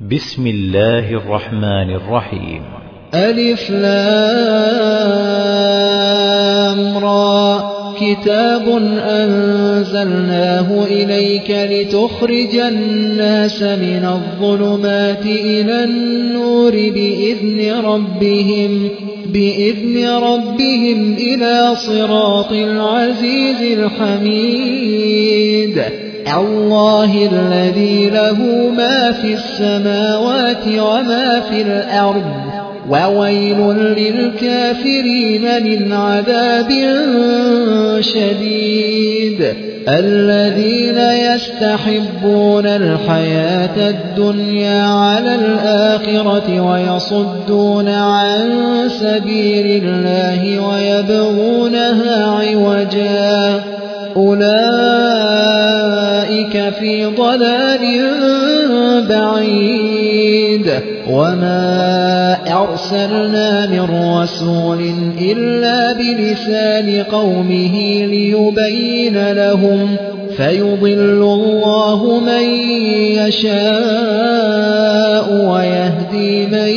بسم الله الرحمن الرحيم. ألف لام را كتاب أنزلناه إليك لتخرج الناس من الظلمات إلى النور بإذن ربهم إلى صراط العزيز الحميد الله الذي له ما في السماوات وما في الأرض وويل للكافرين من عذاب شديد الذين يستحبون الحياة الدنيا على الآخرة ويصدون عن سبيل الله ويبغونها عوجا أولئك في ضلال بعيد وما أرسلنا من رسول إلا بلسان قومه ليبين لهم فيضل الله من يشاء ويهدي من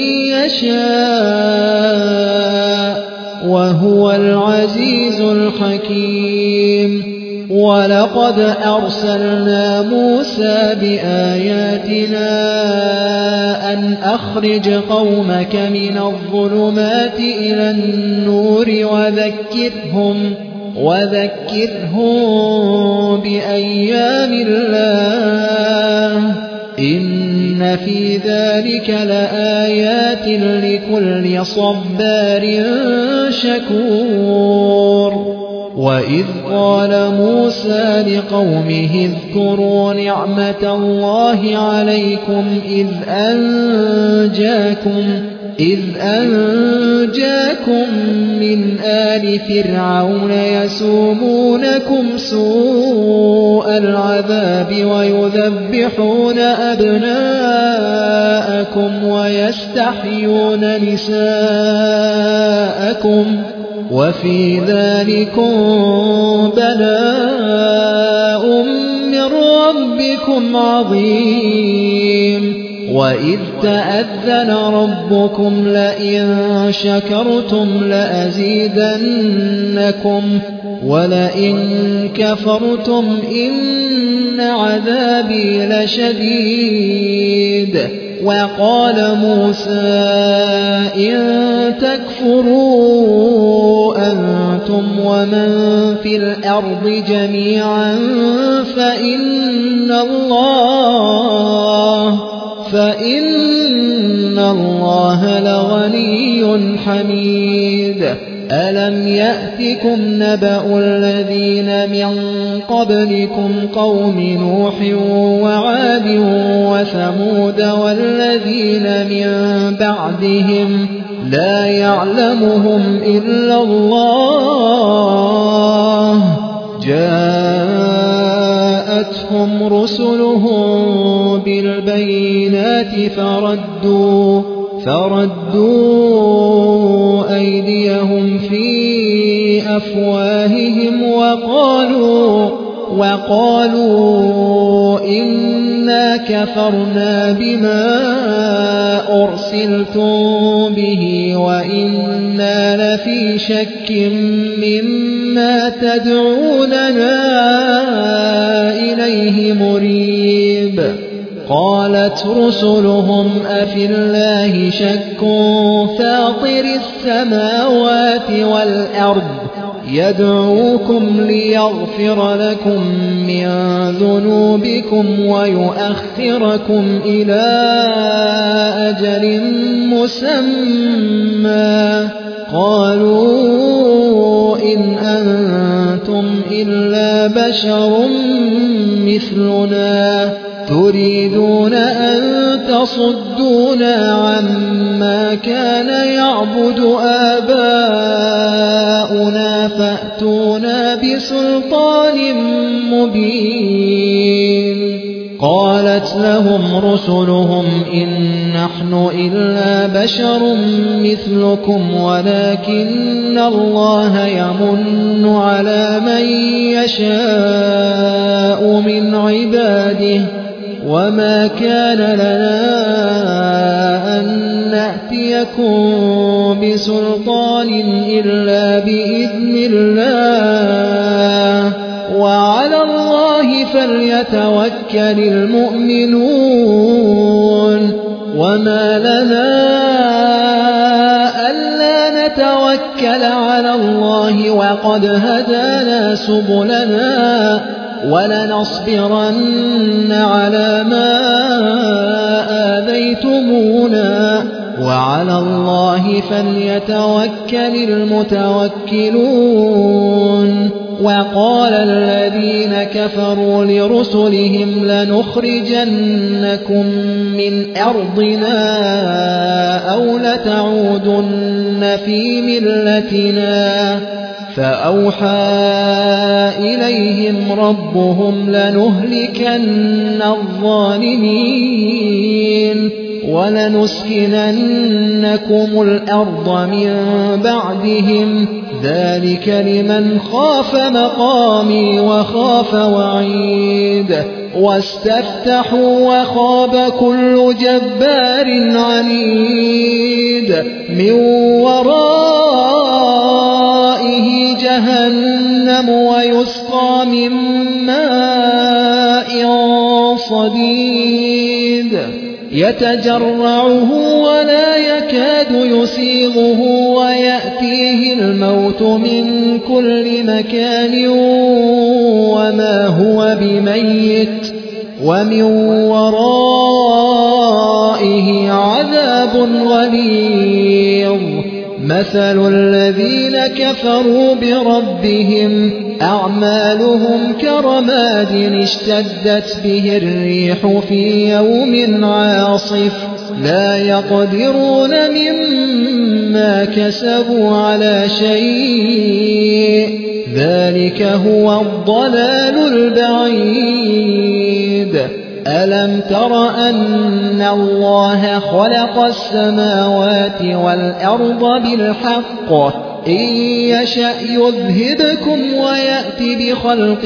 يشاء وهو العزيز الحكيم ولقد أرسلنا موسى بآياتنا أن أخرج قومك من الظلمات إلى النور وذكرهم بأيام الله إن في ذلك لآيات لكل صبار شكور وإذ قال موسى لقومه اذكروا نعمة الله عليكم إذ أنجاكم من آل فرعون يسومونكم سوء العذاب ويذبحون أبناءكم ويستحيون نساءكم وفي ذلكم بلاء من ربكم عظيم وإذ تأذن ربكم لئن شكرتم لأزيدنكم ولئن كفرتم إن عذابي لشديد وقال موسى إن تكفروا أنتم ومن في الأرض جميعا فإن الله لغني حميد ألم يأتكم نبأ الذين من قبلكم قوم نوح وعاد وثمود والذين من بعدهم لا يعلمهم إلا الله جاءتهم رسلهم بالبينات فردوا أيديهم في أفواههم وقالوا إنا كفرنا بما أرسلتم به وإنا لفي شك مما تدعوننا إليه مريب قالت رسلهم أفي الله شك فاطر السماوات والأرض يدعوكم ليغفر لكم من ذنوبكم ويؤخركم إلى أجل مسمى قالوا إن أنتم إلا بشر مثلنا تريدون أن تصدونا عما كان يعبد آباؤنا فأتونا بسلطان مبين قالت لهم رسلهم إن نحن إلا بشر مثلكم ولكن الله يمن على من يشاء من عباده وما كان لنا أن نأتيكم بسلطان إلا بإذن الله وعلى الله فليتوكل المؤمنون وما لنا ألا نتوكل على الله وقد هدانا سبلنا ولنصبرن على ما آذيتمونا وعلى الله فليتوكل المتوكلون وقال الذين كفروا لرسلهم لنخرجنكم من أرضنا أو لتعودن في ملتنا فأوحى إليهم ربهم لنهلكن الظالمين ولنسكننكم الأرض من بعدهم ذلك لمن خاف مقامي وخاف وعيد واستفتحوا وخاب كل جبار عنيد من ورائه جهنم ويسقى من ماء صديد يتجرعه ولا يكاد يسيغه ويأتيه الموت من كل مكان وما هو بميت ومن ورائه عذاب غليظ مثل الذين كفروا بربهم أعمالهم كرماد اشتدت به الريح في يوم عاصف لا يقدرون مما كسبوا على شيء ذلك هو الضلال البعيد ألم تر أن الله خلق السماوات والأرض بالحق إن يشأ يذهبكم ويأتي بخلق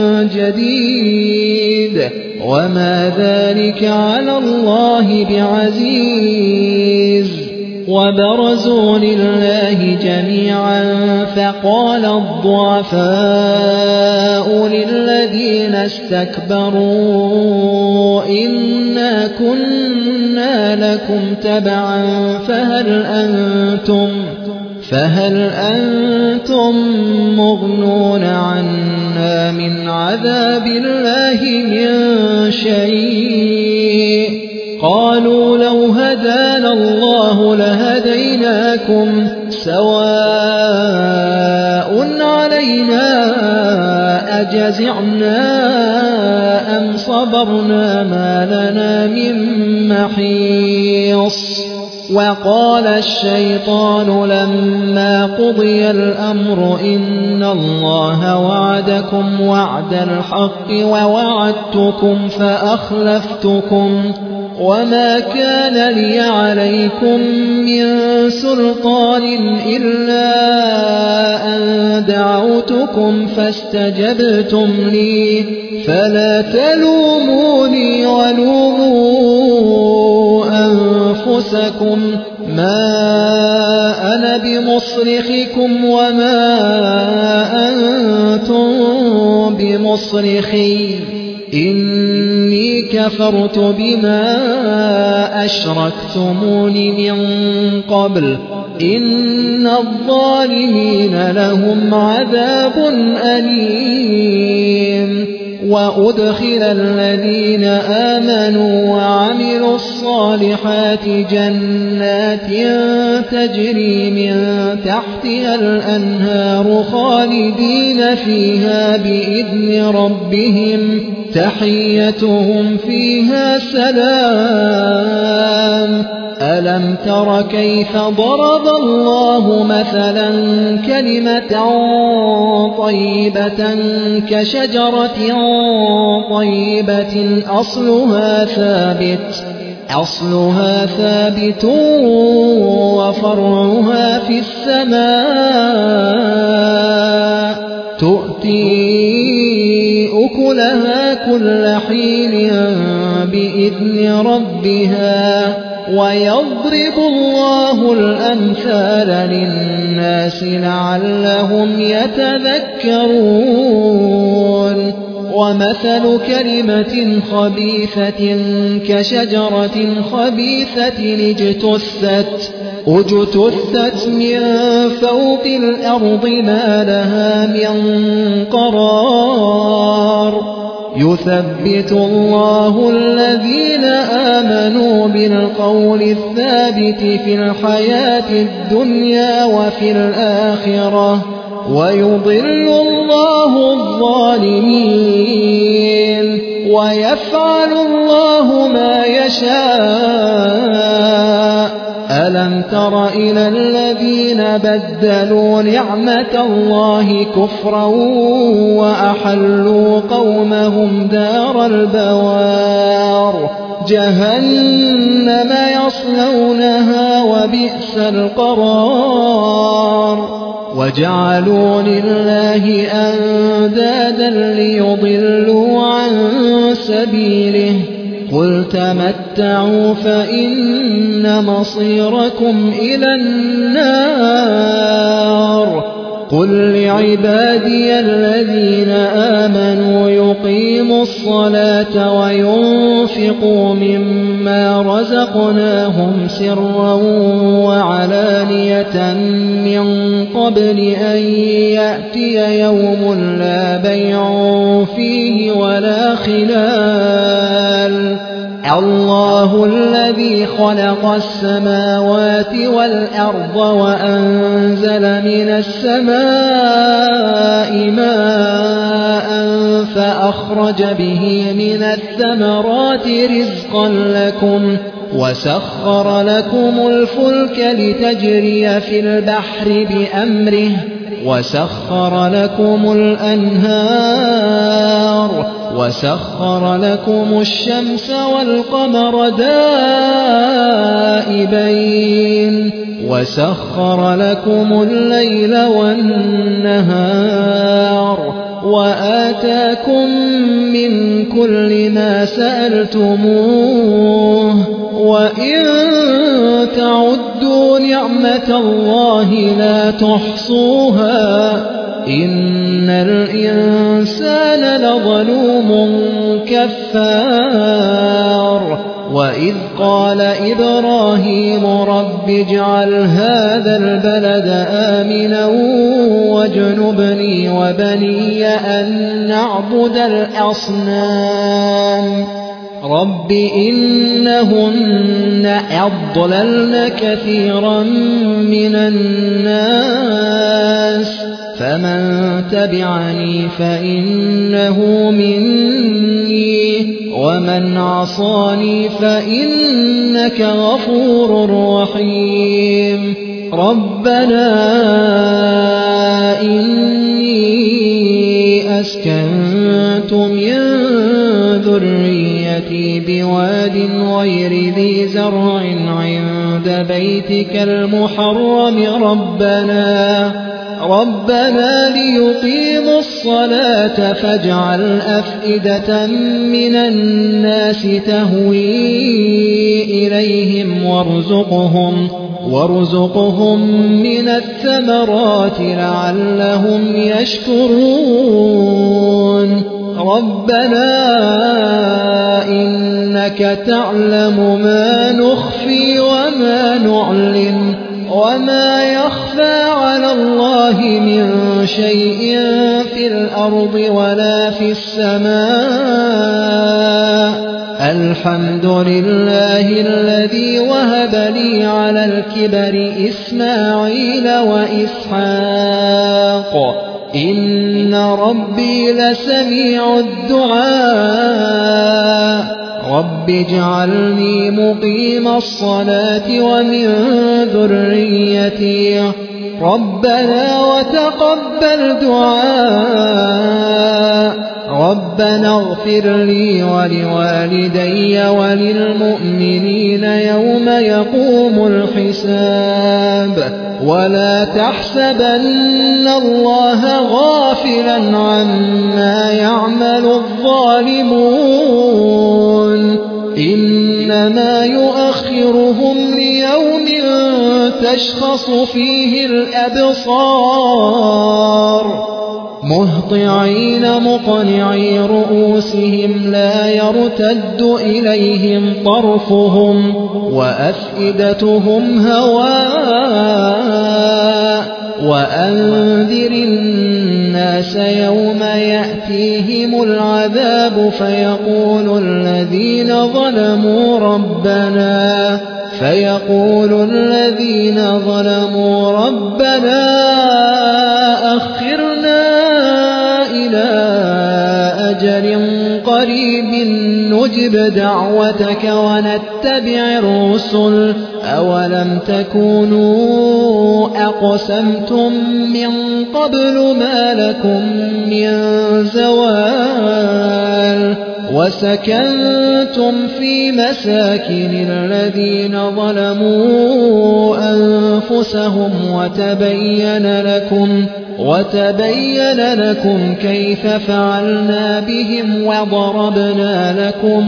جديد وما ذلك على الله بعزيز وبرزوا لله جميعا فقال الضعفاء للذين استكبروا إنا كنا لكم تبعا فهل أنتم مغنون عنا من عذاب الله من شيء قالوا لو هدانا الله لهديناكم سواء علينا أجزعنا أم صبرنا ما لنا من محيص وقال الشيطان لما قضي الأمر إن الله وعدكم وعد الحق ووعدتكم فأخلفتكم وما كان لي عليكم من سلطان إلا أن دعوتكم فاستجبتم لي فلا تلوموني ولوموا أنفسكم ما أنا بمصرخكم وما أنتم بمصرخي إني كفرت بما أشركتمون من قبل إن الظالمين لهم عذاب أليم وأدخل الذين آمنوا وعملوا الصالحات جنات تجري من تحتها الأنهار خالدين فيها بإذن ربهم تحيتهم فيها سلام ألم تر كيف ضرب الله مثلا كلمة طيبة كشجرة طيبة أصلها ثابت وفرعها في السماء تؤتي أكلها كل حين بإذن ربها ويضرب الله الأمثال للناس لعلهم يتذكرون ومثل كلمة خبيثة كشجرة خبيثة اجتثت من فوق الأرض ما لها من قرار يثبت الله الذين آمنوا بالقول الثابت في الحياة الدنيا وفي الآخرة ويضل الله الظالمين ويفعل الله ما يشاء ألم تر إلى الذين بدلوا نعمة الله كفرا وأحلوا قومهم دار البوار جهنم يصلونها وبئس القرار وجعلوا لله أندادا ليضلوا عن سبيله قل تمتعوا فإن مصيركم إلى النار قل لعبادي الذين آمنوا يقيموا الصلاة وينفقوا مما رزقناهم سرا وعلانية من قبل أن يأتي يوم لا بيع فيه ولا خلال الله الذي خلق السماوات والأرض وأنزل من السماء ماء فأخرج به من الثمرات رزقا لكم وسخر لكم الفلك لتجري في البحر بأمره وسخر لكم الأنهار وسخر لكم الشمس والقمر دائبين وسخر لكم الليل والنهار وآتاكم من كل ما سألتموه وإن تعدوا نعمة الله لا تحصوها إن الإنسان لظلوم كفار وإذ قال إبراهيم رب اجعل هذا البلد آمنا واجنبني وبني أن نعبد الأصنام رب إنهن أضللن كثيرا من الناس فمن تبعني فإنه مني ومن عصاني فإنك غفور رحيم ربنا إني أسكنت من ذريتي بواد غير ذي زرع عند بيتك المحرم ربنا ليقيموا الصلاة فاجعل أفئدة من الناس تهوي إليهم وارزقهم من الثمرات لعلهم يشكرون ربنا إنك تعلم ما نخفي وما نعلن وما يخفى على الله من شيء في الأرض ولا في السماء الحمد لله الذي وهب لي على الكبر إسماعيل وإسحاق إن ربي لسميع الدعاء رب اجعلني مقيم الصلاة ومن ذريتي ربنا وتقبل دعاء ربنا اغفر لي ولوالدي وللمؤمنين يوم يقوم الحساب ولا تحسبن الله غافلا عما يعمل الظالمون إنما يؤخرهم ليوم تشخص فيه الأبصار مهطعين مقنعي رؤوسهم لا يرتد إليهم طرفهم وأفئدتهم هواء وأنذر الناس يوم يأتيهم العذاب فيقول الذين ظلموا ربنا أخرنا إلى أجل قريب نجب دعوتك ونتبع الرسل أولم تكونوا أقسمتم من قبل ما لكم من زوال وسكنتم في مساكن الذين ظلموا أنفسهم وتبين لكم كيف فعلنا بهم وضربنا لكم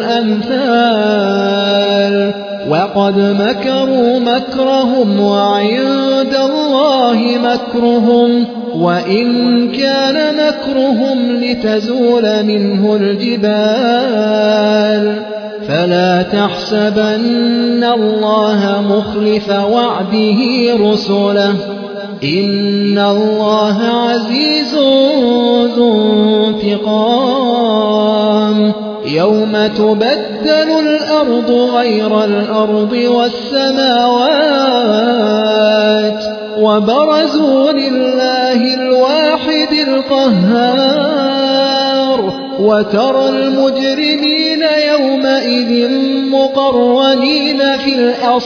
الأمثال وقد مكروا مكرهم وعند الله مكرهم وإن كان مكرهم لتزول منه الجبال فلا تحسبن الله مخلف وعده رسله إن الله عزيز ذو انتقام يوم تبدل الأرض غير الأرض والسماوات وبرزوا لله الواحد القهار وترى المجرمين يومئذ مقرنين في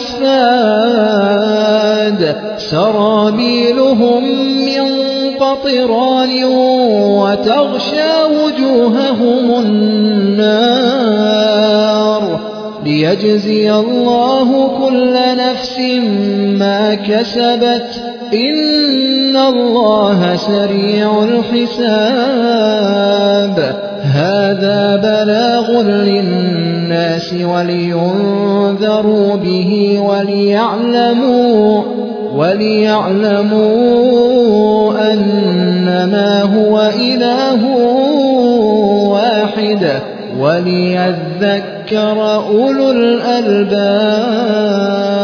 الأصفاد سرابيلهم من قطران وتغشى وجوههم النار ليجزي الله كل نفس ما كسبت إن الله سريع الحساب هذا بلاغ للناس ولينذروا به وليعلموا أنما هو إله واحد وليذكر أولو الألباب